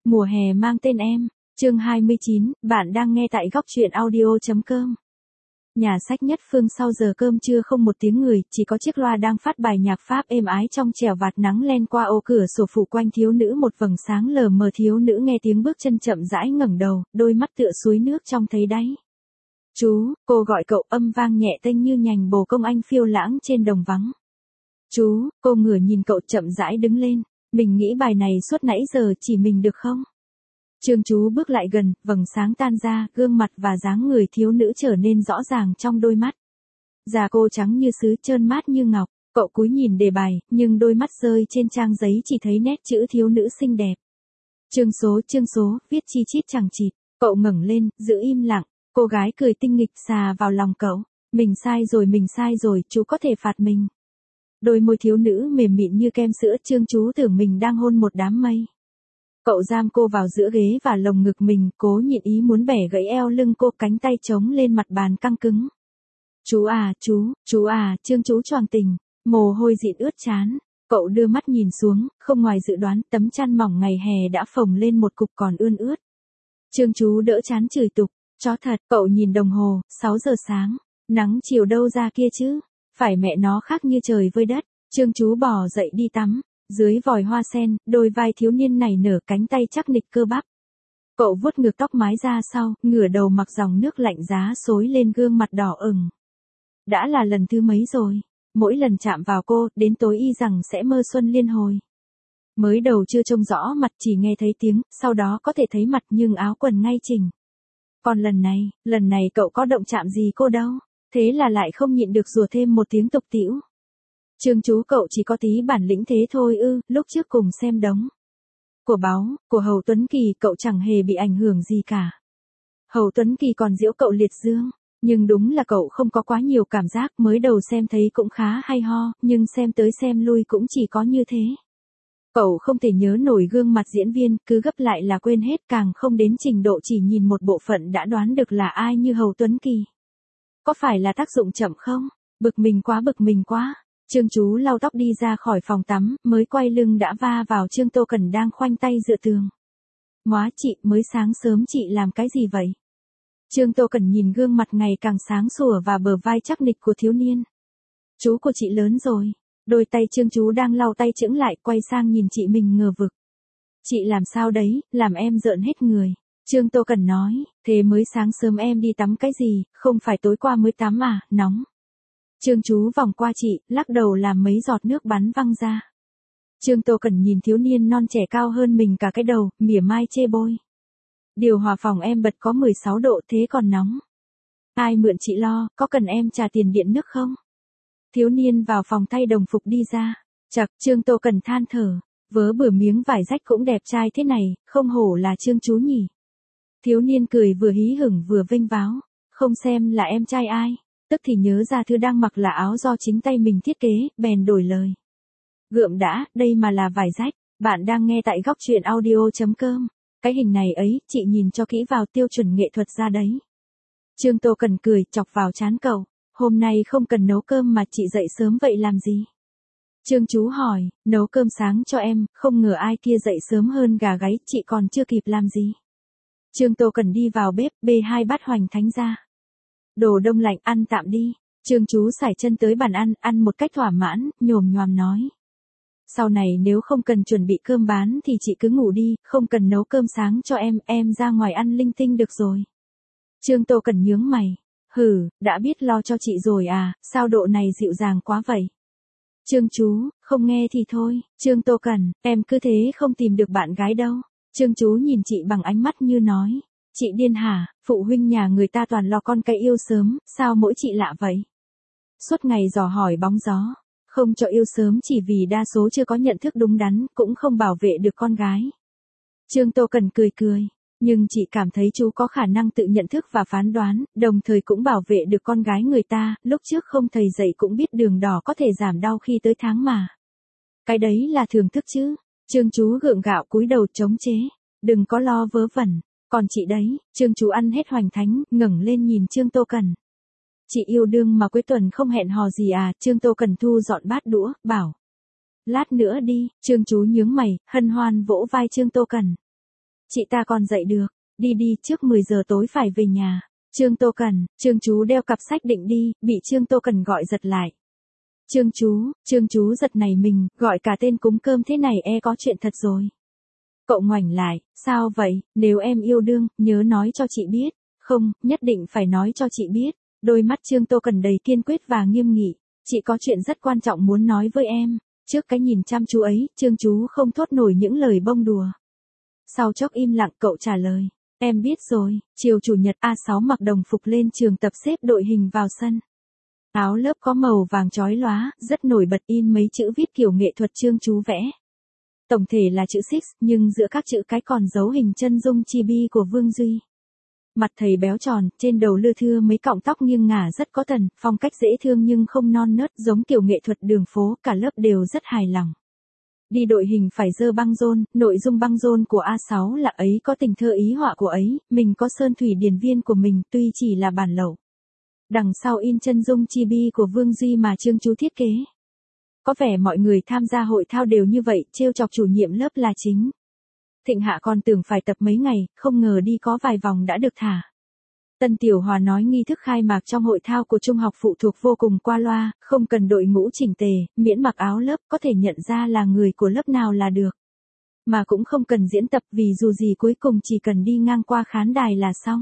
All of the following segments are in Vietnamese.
Mùa hè mang tên em. Chương 29, bạn đang nghe tại góc truyện audio.com. Nhà sách Nhất Phương sau giờ cơm trưa không một tiếng người, chỉ có chiếc loa đang phát bài nhạc Pháp êm ái trong trẻo vạt nắng len qua ô cửa sổ phủ quanh thiếu nữ một vầng sáng lờ mờ. Thiếu nữ nghe tiếng bước chân chậm rãi ngẩng đầu, đôi mắt tựa suối nước trong thấy đáy. Chú, cô gọi cậu, âm vang nhẹ tênh như nhành bồ công anh phiêu lãng trên đồng vắng. Chú, cô ngửa nhìn cậu chậm rãi đứng lên. Mình nghĩ bài này suốt nãy giờ chỉ mình được không? Trương chú bước lại gần, vầng sáng tan ra, gương mặt và dáng người thiếu nữ trở nên rõ ràng trong đôi mắt. Da cô trắng như sứ, trơn mát như ngọc, cậu cúi nhìn đề bài, nhưng đôi mắt rơi trên trang giấy chỉ thấy nét chữ thiếu nữ xinh đẹp. Chương số, viết chi chít chẳng chịt, cậu ngẩng lên, giữ im lặng, cô gái cười tinh nghịch xà vào lòng cậu. Mình sai rồi, chú có thể phạt mình. Đôi môi thiếu nữ mềm mịn như kem sữa, Trương chú tưởng mình đang hôn một đám mây. Cậu giam cô vào giữa ghế và lồng ngực mình, cố nhịn ý muốn bẻ gãy eo lưng cô, cánh tay chống lên mặt bàn căng cứng. Chú à, Trương chú choàng tình, mồ hôi dịn ướt trán. Cậu đưa mắt nhìn xuống, không ngoài dự đoán, tấm chăn mỏng ngày hè đã phồng lên một cục còn ươn ướt. Trương chú đỡ trán chửi tục, chó thật. Cậu nhìn đồng hồ, 6 giờ sáng, nắng chiều đâu ra kia chứ, phải mẹ nó khác như trời với đất. Trương chú bò dậy đi tắm. Dưới vòi hoa sen, đôi vai thiếu niên này nở, cánh tay chắc nịch cơ bắp. Cậu vuốt ngược tóc mái ra sau, ngửa đầu mặc dòng nước lạnh giá xối lên gương mặt đỏ ửng. Đã là lần thứ mấy rồi, mỗi lần chạm vào cô, đến tối y rằng sẽ mơ xuân liên hồi. Mới đầu chưa trông rõ mặt, chỉ nghe thấy tiếng, sau đó có thể thấy mặt nhưng áo quần ngay chỉnh. Còn lần này cậu có động chạm gì cô đâu, thế là lại không nhịn được rủa thêm một tiếng tục tĩu. Trương chú, cậu chỉ có tí bản lĩnh thế thôi ư? Lúc trước cùng xem đống của Báo, của Hầu Tuấn Kỳ, cậu chẳng hề bị ảnh hưởng gì cả. Hầu Tuấn Kỳ còn giễu cậu liệt dương, nhưng đúng là cậu không có quá nhiều cảm giác, mới đầu xem thấy cũng khá hay ho, nhưng xem tới xem lui cũng chỉ có như thế. Cậu không thể nhớ nổi gương mặt diễn viên, cứ gấp lại là quên hết, càng không đến trình độ chỉ nhìn một bộ phận đã đoán được là ai như Hầu Tuấn Kỳ. Có phải là tác dụng chậm không? Bực mình quá. Trương chú lau tóc đi ra khỏi phòng tắm, mới quay lưng đã va vào Trương Tô Cẩn đang khoanh tay dựa tường. Móa chị, mới sáng sớm chị làm cái gì vậy? Trương Tô Cẩn nhìn gương mặt ngày càng sáng sủa và bờ vai chắc nịch của thiếu niên. Chú của chị lớn rồi. Đôi tay Trương chú đang lau tay chững lại, quay sang nhìn chị mình ngờ vực. Chị làm sao đấy, làm em rợn hết người. Trương Tô Cẩn nói, thế mới sáng sớm em đi tắm cái gì, không phải tối qua mới tắm à, nóng. Trương chú vòng qua chị, lắc đầu làm mấy giọt nước bắn văng ra. Trương Tô Cẩn nhìn thiếu niên non trẻ cao hơn mình cả cái đầu, mỉa mai chê bôi. Điều hòa phòng em bật có 16 độ thế còn nóng. Ai mượn chị lo, có cần em trả tiền điện nước không? Thiếu niên vào phòng thay đồng phục đi ra. Chậc, Trương Tô Cẩn than thở, vớ bữa miếng vải rách cũng đẹp trai thế này, không hổ là Trương chú nhỉ. Thiếu niên cười vừa hí hửng vừa vênh váo, không xem là em trai ai. Tức thì nhớ ra thứ đang mặc là áo do chính tay mình thiết kế, bèn đổi lời. Gượm đã, đây mà là vải rách, bạn đang nghe tại góc truyện audio.com. Cái hình này ấy, chị nhìn cho kỹ vào, tiêu chuẩn nghệ thuật ra đấy. Trương Tô Cẩn cười, chọc vào trán cậu. Hôm nay không cần nấu cơm mà chị dậy sớm vậy làm gì? Trương chú hỏi, nấu cơm sáng cho em, không ngờ ai kia dậy sớm hơn gà gáy, chị còn chưa kịp làm gì. Trương Tô Cẩn đi vào bếp, bê 2 bát hoành thánh ra. Đồ đông lạnh, ăn tạm đi. Trương chú sải chân tới bàn ăn một cách thỏa mãn, nhồm nhoàm nói. Sau này nếu không cần chuẩn bị cơm bán thì chị cứ ngủ đi, không cần nấu cơm sáng cho em ra ngoài ăn linh tinh được rồi. Trương Tô Cẩn nhướng mày. Hừ, đã biết lo cho chị rồi à, sao độ này dịu dàng quá vậy? Trương chú, không nghe thì thôi. Trương Tô Cẩn, em cứ thế không tìm được bạn gái đâu. Trương chú nhìn chị bằng ánh mắt như nói. Chị điên hả, phụ huynh nhà người ta toàn lo con cái yêu sớm, sao mỗi chị lạ vậy? Suốt ngày dò hỏi bóng gió, không cho yêu sớm chỉ vì đa số chưa có nhận thức đúng đắn, cũng không bảo vệ được con gái. Trương Tô Cẩn cười, nhưng chị cảm thấy chú có khả năng tự nhận thức và phán đoán, đồng thời cũng bảo vệ được con gái người ta, lúc trước không thầy dạy cũng biết đường đỏ có thể giảm đau khi tới tháng mà. Cái đấy là thưởng thức chứ. Trương chú gượng gạo cúi đầu chống chế, đừng có lo vớ vẩn. Còn chị đấy, Trương chú ăn hết hoành thánh, ngẩng lên nhìn Trương Tô Cẩn. Chị yêu đương mà cuối tuần không hẹn hò gì à? Trương Tô Cẩn thu dọn bát đũa, bảo. Lát nữa đi. Trương chú nhướng mày, hân hoan vỗ vai Trương Tô Cẩn. Chị ta còn dậy được. Đi đi, trước 10 giờ tối phải về nhà. Trương Tô Cần, Trương chú đeo cặp sách định đi, bị Trương Tô Cần gọi giật lại. Trương chú giật nảy mình, gọi cả tên cúng cơm thế này có chuyện thật rồi. Cậu ngoảnh lại, sao vậy, nếu em yêu đương, nhớ nói cho chị biết. Không, nhất định phải nói cho chị biết. Đôi mắt Trương Tô Cần đầy kiên quyết và nghiêm nghị. Chị có chuyện rất quan trọng muốn nói với em. Trước cái nhìn chăm chú ấy, Trương chú không thốt nổi những lời bông đùa. Sau chốc im lặng cậu trả lời. Em biết rồi, chiều chủ nhật A6 mặc đồng phục lên trường tập xếp đội hình vào sân. Áo lớp có màu vàng chói lóa, rất nổi bật in mấy chữ viết kiểu nghệ thuật Trương chú vẽ. Tổng thể là chữ Six, nhưng giữa các chữ cái còn dấu hình chân dung chibi của Vương Duy. Mặt thầy béo tròn, trên đầu lưa thưa mấy cọng tóc nghiêng ngả rất có thần, phong cách dễ thương nhưng không non nớt giống kiểu nghệ thuật đường phố, cả lớp đều rất hài lòng. Đi đội hình phải dơ băng rôn, nội dung băng rôn của A6 là ấy có tình thơ ý họa của ấy, mình có sơn thủy điển viên của mình tuy chỉ là bản lậu. Đằng sau in chân dung chibi của Vương Duy mà Trương chú thiết kế. Có vẻ mọi người tham gia hội thao đều như vậy, trêu chọc chủ nhiệm lớp là chính. Thịnh Hạ còn tưởng phải tập mấy ngày, không ngờ đi có vài vòng đã được thả. Tân Tiểu Hòa nói nghi thức khai mạc trong hội thao của trung học phụ thuộc vô cùng qua loa, không cần đội ngũ chỉnh tề, miễn mặc áo lớp có thể nhận ra là người của lớp nào là được. Mà cũng không cần diễn tập vì dù gì cuối cùng chỉ cần đi ngang qua khán đài là xong.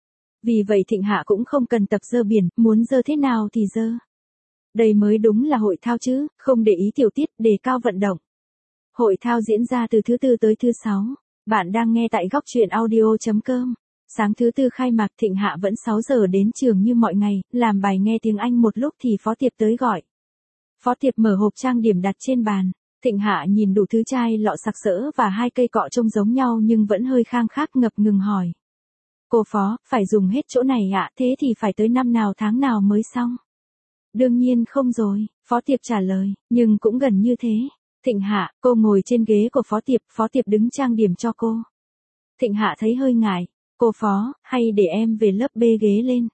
Vì vậy Thịnh Hạ cũng không cần tập dơ biển, muốn dơ thế nào thì dơ. Đây mới đúng là hội thao chứ, không để ý tiểu tiết, đề cao vận động. Hội thao diễn ra từ thứ Tư tới thứ Sáu. Bạn đang nghe tại góc truyện audio.com. Sáng thứ Tư khai mạc Thịnh Hạ vẫn 6 giờ đến trường như mọi ngày, làm bài nghe tiếng Anh một lúc thì Phó Tiệp tới gọi. Phó Tiệp mở hộp trang điểm đặt trên bàn. Thịnh Hạ nhìn đủ thứ chai lọ sặc sỡ và 2 cây cọ trông giống nhau nhưng vẫn hơi khang khác ngập ngừng hỏi. Cô Phó, phải dùng hết chỗ này ạ, thế thì phải tới năm nào tháng nào mới xong? Đương nhiên không rồi, Phó Tiệp trả lời, nhưng cũng gần như thế. Thịnh Hạ, cô ngồi trên ghế của Phó Tiệp đứng trang điểm cho cô. Thịnh Hạ thấy hơi ngại, cô Phó, hay để em về lớp bê ghế lên.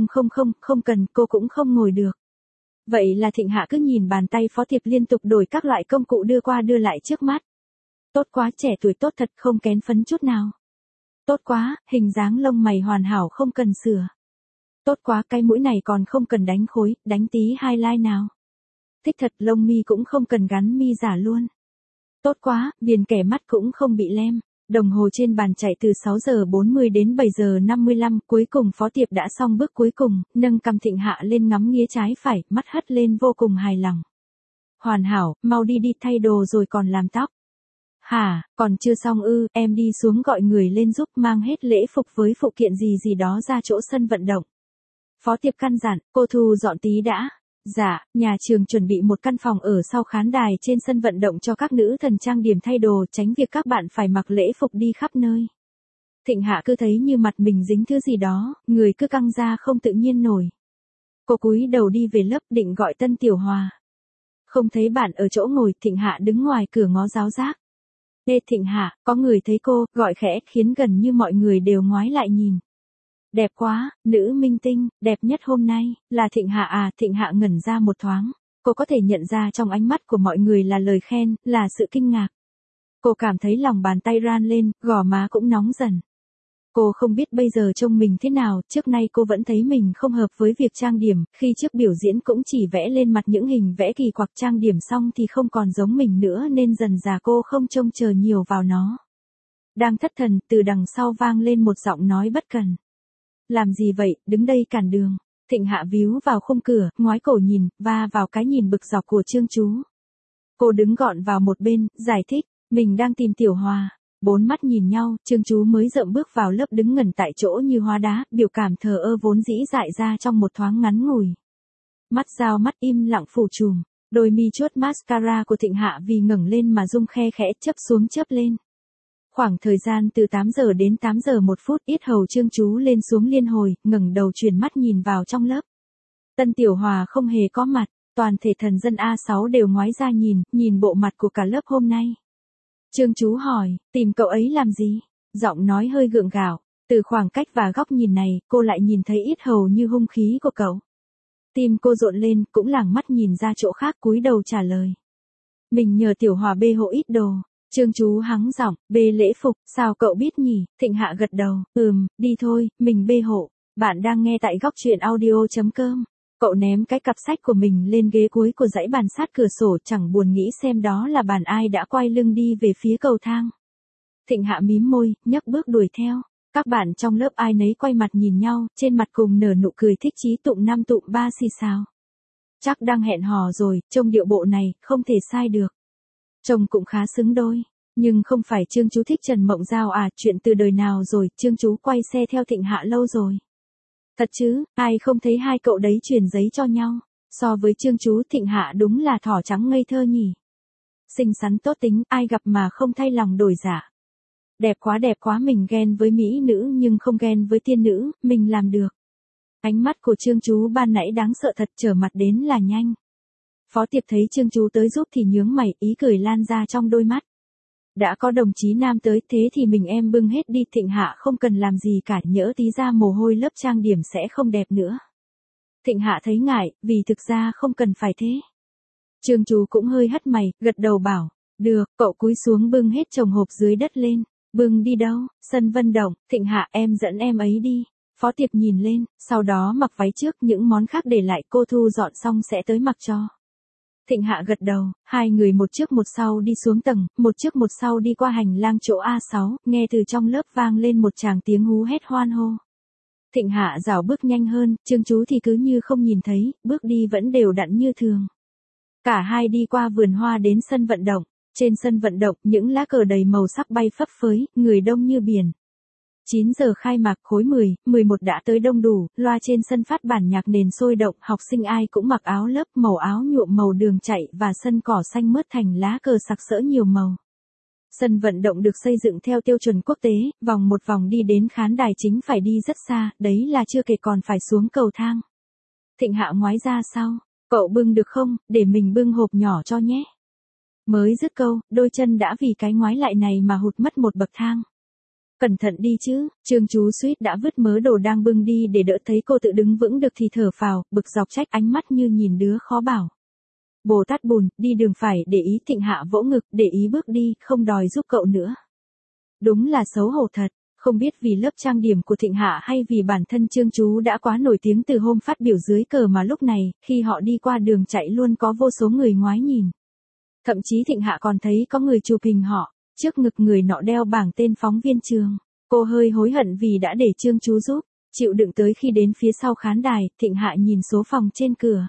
Không cần, cô cũng không ngồi được. Vậy là Thịnh Hạ cứ nhìn bàn tay Phó Tiệp liên tục đổi các loại công cụ đưa qua đưa lại trước mắt. Tốt quá, trẻ tuổi tốt thật, không kén phấn chút nào. Tốt quá, hình dáng lông mày hoàn hảo không cần sửa. Tốt quá, cái mũi này còn không cần đánh khối, đánh tí highlight nào. Thích thật, lông mi cũng không cần gắn mi giả luôn. Tốt quá, viền kẻ mắt cũng không bị lem. Đồng hồ trên bàn chạy từ 6 giờ 40 đến 7 giờ 55, cuối cùng Phó Tiệp đã xong bước cuối cùng, nâng cằm Thịnh Hạ lên ngắm nghía trái phải, mắt hất lên vô cùng hài lòng. Hoàn hảo, mau đi thay đồ rồi còn làm tóc. Hả, còn chưa xong ư, em đi xuống gọi người lên giúp mang hết lễ phục với phụ kiện gì đó ra chỗ sân vận động. Phó Tiệp căn dặn, cô thu dọn tí đã. Dạ, nhà trường chuẩn bị một căn phòng ở sau khán đài trên sân vận động cho các nữ thần trang điểm thay đồ, tránh việc các bạn phải mặc lễ phục đi khắp nơi. Thịnh Hạ cứ thấy như mặt mình dính thứ gì đó, người cứ căng ra không tự nhiên nổi. Cô cúi đầu đi về lớp định gọi Tân Tiểu Hòa. Không thấy bạn ở chỗ ngồi, Thịnh Hạ đứng ngoài cửa ngó giáo giác. Ê Thịnh Hạ, có người thấy cô, gọi khẽ khiến gần như mọi người đều ngoái lại nhìn. Đẹp quá, nữ minh tinh, đẹp nhất hôm nay, là Thịnh Hạ à, Thịnh Hạ ngẩn ra một thoáng. Cô có thể nhận ra trong ánh mắt của mọi người là lời khen, là sự kinh ngạc. Cô cảm thấy lòng bàn tay ran lên, gò má cũng nóng dần. Cô không biết bây giờ trông mình thế nào, trước nay cô vẫn thấy mình không hợp với việc trang điểm, khi trước biểu diễn cũng chỉ vẽ lên mặt những hình vẽ kỳ quặc, trang điểm xong thì không còn giống mình nữa nên dần dà cô không trông chờ nhiều vào nó. Đang thất thần, từ đằng sau vang lên một giọng nói bất cần. Làm gì vậy, đứng đây cản đường. Thịnh Hạ víu vào khung cửa, ngoái cổ nhìn, va vào cái nhìn bực dọc của Trương chú. Cô đứng gọn vào một bên, giải thích, mình đang tìm Tiểu Hòa. 4 mắt nhìn nhau, Trương chú mới dậm bước vào lớp đứng ngẩn tại chỗ như hóa đá, biểu cảm thờ ơ vốn dĩ dại ra trong một thoáng ngắn ngủi. Mắt dao mắt im lặng phủ trùm, đôi mi chuốt mascara của Thịnh Hạ vì ngẩng lên mà rung khe khẽ chớp xuống chớp lên. Khoảng thời gian từ 8 giờ đến 8 giờ 1 phút, yết hầu Trương chú lên xuống liên hồi, ngẩng đầu chuyển mắt nhìn vào trong lớp. Tân Tiểu Hòa không hề có mặt, toàn thể thần dân A6 đều ngoái ra nhìn bộ mặt của cả lớp hôm nay. Trương chú hỏi, tìm cậu ấy làm gì? Giọng nói hơi gượng gạo, từ khoảng cách và góc nhìn này, cô lại nhìn thấy yết hầu như hung khí của cậu. Tim cô rộn lên, cũng lảng mắt nhìn ra chỗ khác cúi đầu trả lời. Mình nhờ Tiểu Hòa bê hộ ít đồ. Trương Chú hắng giọng, bê lễ phục, sao cậu biết nhỉ? Thịnh Hạ gật đầu, đi thôi, mình bê hộ. Bạn đang nghe tại góc truyện audio.com. Cậu ném cái cặp sách của mình lên ghế cuối của dãy bàn sát cửa sổ, chẳng buồn nghĩ xem đó là bàn ai đã quay lưng đi về phía cầu thang. Thịnh Hạ mím môi, nhấc bước đuổi theo. Các bạn trong lớp ai nấy quay mặt nhìn nhau, trên mặt cùng nở nụ cười thích chí tụng năm tụng ba xì xào. Chắc đang hẹn hò rồi, trông điệu bộ này, không thể sai được. Trông cũng khá xứng đôi. Nhưng không phải Trương Chú thích Trần Mộng Giao à, chuyện từ đời nào rồi, Trương Chú quay xe theo Thịnh Hạ lâu rồi. Thật chứ, ai không thấy hai cậu đấy truyền giấy cho nhau. So với Trương Chú, Thịnh Hạ đúng là thỏ trắng ngây thơ nhỉ. Xinh xắn tốt tính, ai gặp mà không thay lòng đổi dạ. Đẹp quá, mình ghen với mỹ nữ nhưng không ghen với tiên nữ, mình làm được. Ánh mắt của Trương Chú ban nãy đáng sợ thật, trở mặt đến là nhanh. Phó Tiệp thấy Trương Chú tới giúp thì nhướng mày, ý cười lan ra trong đôi mắt. Đã có đồng chí nam tới, thế thì mình em bưng hết đi. Thịnh Hạ không cần làm gì cả, nhỡ tí ra mồ hôi lớp trang điểm sẽ không đẹp nữa. Thịnh Hạ thấy ngại, vì thực ra không cần phải thế. Trương Chú cũng hơi hất mày, gật đầu bảo, được, cậu cúi xuống bưng hết chồng hộp dưới đất lên. Bưng đi đâu? Sân vận động. Thịnh Hạ, em dẫn em ấy đi. Phó Tiệp nhìn lên, sau đó mặc váy trước, những món khác để lại, cô thu dọn xong sẽ tới mặc cho. Thịnh Hạ gật đầu, hai người một trước một sau đi xuống tầng, một trước một sau đi qua hành lang chỗ A6, nghe từ trong lớp vang lên một tràng tiếng hú hét hoan hô. Thịnh Hạ rảo bước nhanh hơn, Trương Chú thì cứ như không nhìn thấy, bước đi vẫn đều đặn như thường. Cả hai đi qua vườn hoa đến sân vận động. Trên sân vận động, những lá cờ đầy màu sắc bay phấp phới, người đông như biển. 9 giờ khai mạc, khối 10, 11 đã tới đông đủ, loa trên sân phát bản nhạc nền sôi động, học sinh ai cũng mặc áo lớp màu áo nhuộm màu đường chạy và sân cỏ xanh mướt thành lá cờ sặc sỡ nhiều màu. Sân vận động được xây dựng theo tiêu chuẩn quốc tế, vòng một vòng đi đến khán đài chính phải đi rất xa, đấy là chưa kể còn phải xuống cầu thang. Thịnh Hạ ngoái ra sau, cậu bưng được không, để mình bưng hộp nhỏ cho nhé. Mới dứt câu, đôi chân đã vì cái ngoái lại này mà hụt mất một bậc thang. Cẩn thận đi chứ, Trương Chú suýt đã vứt mớ đồ đang bưng đi để đỡ, thấy cô tự đứng vững được thì thở phào, bực dọc trách, ánh mắt như nhìn đứa khó bảo. Bồ Tát Bùn, đi đường phải để ý. Thịnh Hạ vỗ ngực, để ý bước đi, không đòi giúp cậu nữa. Đúng là xấu hổ thật, không biết vì lớp trang điểm của Thịnh Hạ hay vì bản thân Trương Chú đã quá nổi tiếng từ hôm phát biểu dưới cờ mà lúc này, khi họ đi qua đường chạy luôn có vô số người ngoái nhìn. Thậm chí Thịnh Hạ còn thấy có người chụp hình họ, trước ngực người nọ đeo bảng tên phóng viên trường. Cô hơi hối hận vì đã để Trương Chú giúp, chịu đựng tới khi đến phía sau khán đài, Thịnh Hạ nhìn số phòng trên cửa.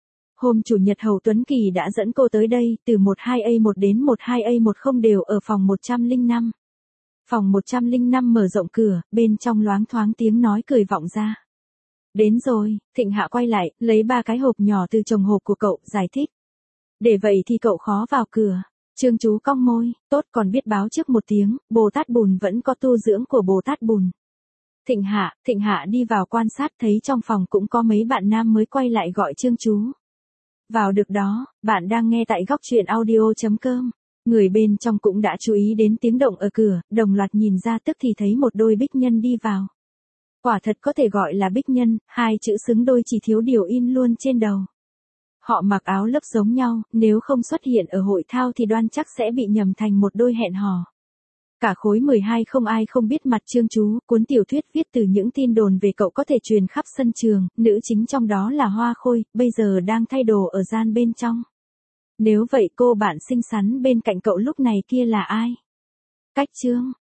Hôm Chủ nhật Hầu Tuấn Kỳ đã dẫn cô tới đây, từ 12A1 đến 12A10 đều ở phòng 105. Phòng 105 mở rộng cửa, bên trong loáng thoáng tiếng nói cười vọng ra. Đến rồi, Thịnh Hạ quay lại, lấy 3 cái hộp nhỏ từ chồng hộp của cậu, giải thích. Để vậy thì cậu khó vào cửa. Trương Chú cong môi, tốt, còn biết báo trước một tiếng, Bồ Tát Bùn vẫn có tu dưỡng của Bồ Tát Bùn. Thịnh Hạ đi vào quan sát, thấy trong phòng cũng có mấy bạn nam mới quay lại gọi Trương Chú. Vào được đó, bạn đang nghe tại góc truyện audio.com. Người bên trong cũng đã chú ý đến tiếng động ở cửa, đồng loạt nhìn ra, tức thì thấy một đôi bích nhân đi vào. Quả thật có thể gọi là bích nhân, hai chữ xứng đôi, chỉ thiếu điều in luôn trên đầu. Họ mặc áo lớp giống nhau, nếu không xuất hiện ở hội thao thì đoan chắc sẽ bị nhầm thành một đôi hẹn hò. Cả khối 12 không ai không biết mặt Trương Chú, cuốn tiểu thuyết viết từ những tin đồn về cậu có thể truyền khắp sân trường, nữ chính trong đó là Hoa Khôi, bây giờ đang thay đồ ở gian bên trong. Nếu vậy cô bạn xinh xắn bên cạnh cậu lúc này kia là ai? Cách Trương,